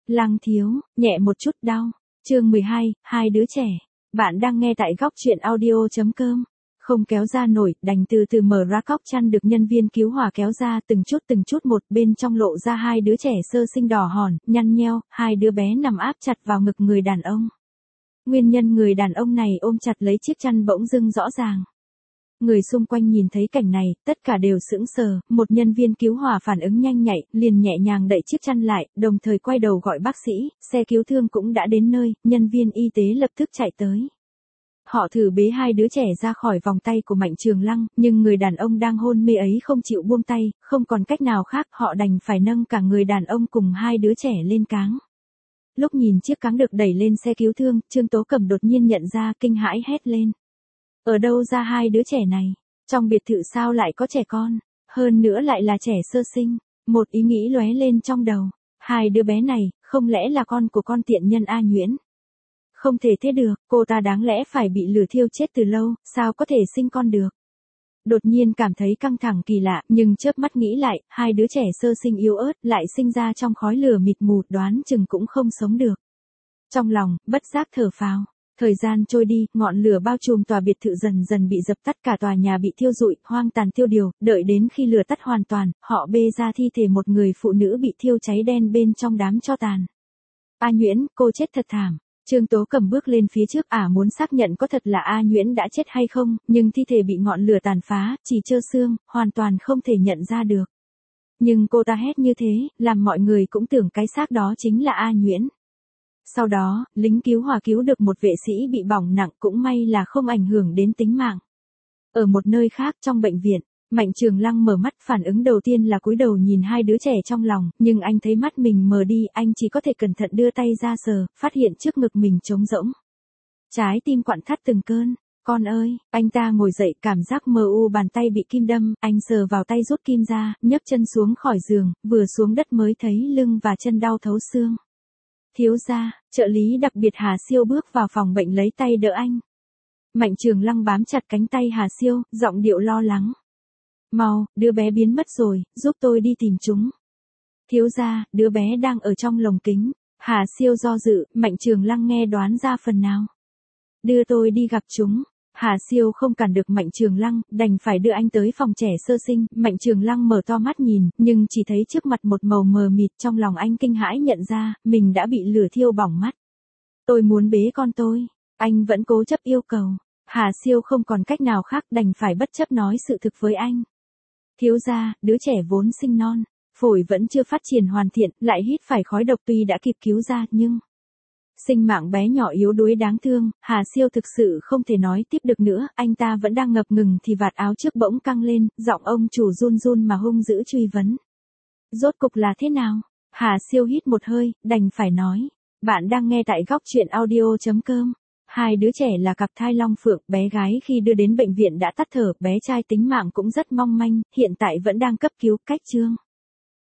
Lăng thiếu, nhẹ một chút đau. Chương 12, hai đứa trẻ. Bạn đang nghe tại góc truyện audio.com. Không kéo ra nổi, đành từ từ mở ra cóc chăn được nhân viên cứu hỏa kéo ra từng chút một, bên trong lộ ra hai đứa trẻ sơ sinh đỏ hòn, nhăn nheo, hai đứa bé nằm áp chặt vào ngực người đàn ông. Nguyên nhân người đàn ông này ôm chặt lấy chiếc chăn bỗng dưng rõ ràng. Người xung quanh nhìn thấy cảnh này, tất cả đều sững sờ, một nhân viên cứu hỏa phản ứng nhanh nhạy, liền nhẹ nhàng đẩy chiếc chăn lại, đồng thời quay đầu gọi bác sĩ, xe cứu thương cũng đã đến nơi, nhân viên y tế lập tức chạy tới. Họ thử bế hai đứa trẻ ra khỏi vòng tay của Mạnh Trường Lăng, nhưng người đàn ông đang hôn mê ấy không chịu buông tay, không còn cách nào khác, họ đành phải nâng cả người đàn ông cùng hai đứa trẻ lên cáng. Lúc nhìn chiếc cáng được đẩy lên xe cứu thương, Trương Tố Cẩm đột nhiên nhận ra, kinh hãi hét lên. Ở đâu ra hai đứa trẻ này? Trong biệt thự sao lại có trẻ con? Hơn nữa lại là trẻ sơ sinh. Một ý nghĩ lóe lên trong đầu. Hai đứa bé này, không lẽ là con của con tiện nhân A Nhuyễn? Không thể thế được, cô ta đáng lẽ phải bị lửa thiêu chết từ lâu, sao có thể sinh con được? Đột nhiên cảm thấy căng thẳng kỳ lạ, nhưng chớp mắt nghĩ lại, hai đứa trẻ sơ sinh yếu ớt lại sinh ra trong khói lửa mịt mù, đoán chừng cũng không sống được. Trong lòng, bất giác thở phào. Thời gian trôi đi, ngọn lửa bao trùm tòa biệt thự dần dần bị dập tắt, cả tòa nhà bị thiêu rụi, hoang tàn tiêu điều, đợi đến khi lửa tắt hoàn toàn, họ bê ra thi thể một người phụ nữ bị thiêu cháy đen bên trong đám tro tàn. A Nhuyễn, cô chết thật thảm. Trương Tố Cẩm bước lên phía trước, muốn xác nhận có thật là A Nhuyễn đã chết hay không, nhưng thi thể bị ngọn lửa tàn phá, chỉ trơ xương, hoàn toàn không thể nhận ra được. Nhưng cô ta hét như thế, làm mọi người cũng tưởng cái xác đó chính là A Nhuyễn. Sau đó, lính cứu hỏa cứu được một vệ sĩ bị bỏng nặng, cũng may là không ảnh hưởng đến tính mạng. Ở một nơi khác trong bệnh viện, Mạnh Trường Lăng mở mắt, phản ứng đầu tiên là cúi đầu nhìn hai đứa trẻ trong lòng, nhưng anh thấy mắt mình mờ đi, anh chỉ có thể cẩn thận đưa tay ra sờ, phát hiện trước ngực mình trống rỗng. Trái tim quặn thắt từng cơn. Con ơi, anh ta ngồi dậy, cảm giác mờ u, bàn tay bị kim đâm, anh sờ vào tay rút kim ra, nhấc chân xuống khỏi giường, vừa xuống đất mới thấy lưng và chân đau thấu xương. Thiếu gia, trợ lý đặc biệt Hà Siêu bước vào phòng bệnh lấy tay đỡ anh. Mạnh Trường Lăng bám chặt cánh tay Hà Siêu, giọng điệu lo lắng. Mau, đứa bé biến mất rồi, giúp tôi đi tìm chúng. Thiếu gia, đứa bé đang ở trong lồng kính. Hà Siêu do dự, Mạnh Trường Lăng nghe đoán ra phần nào. Đưa tôi đi gặp chúng. Hà Siêu không cản được Mạnh Trường Lăng, đành phải đưa anh tới phòng trẻ sơ sinh. Mạnh Trường Lăng mở to mắt nhìn, nhưng chỉ thấy trước mặt một màu mờ mịt, trong lòng anh kinh hãi nhận ra, mình đã bị lửa thiêu bỏng mắt. Tôi muốn bế con tôi. Anh vẫn cố chấp yêu cầu. Hà Siêu không còn cách nào khác, đành phải bất chấp nói sự thực với anh. Thiếu gia, đứa trẻ vốn sinh non, phổi vẫn chưa phát triển hoàn thiện, lại hít phải khói độc, tuy đã kịp cứu ra, nhưng sinh mạng bé nhỏ yếu đuối đáng thương. Hà Siêu thực sự không thể nói tiếp được nữa, anh ta vẫn đang ngập ngừng thì vạt áo trước bỗng căng lên, giọng ông chủ run run mà hung dữ truy vấn. Rốt cục là thế nào? Hà Siêu hít một hơi, đành phải nói. Bạn đang nghe tại góc truyện audio.com. Hai đứa trẻ là cặp thai long phượng, bé gái khi đưa đến bệnh viện đã tắt thở, bé trai tính mạng cũng rất mong manh, hiện tại vẫn đang cấp cứu. Cách chương.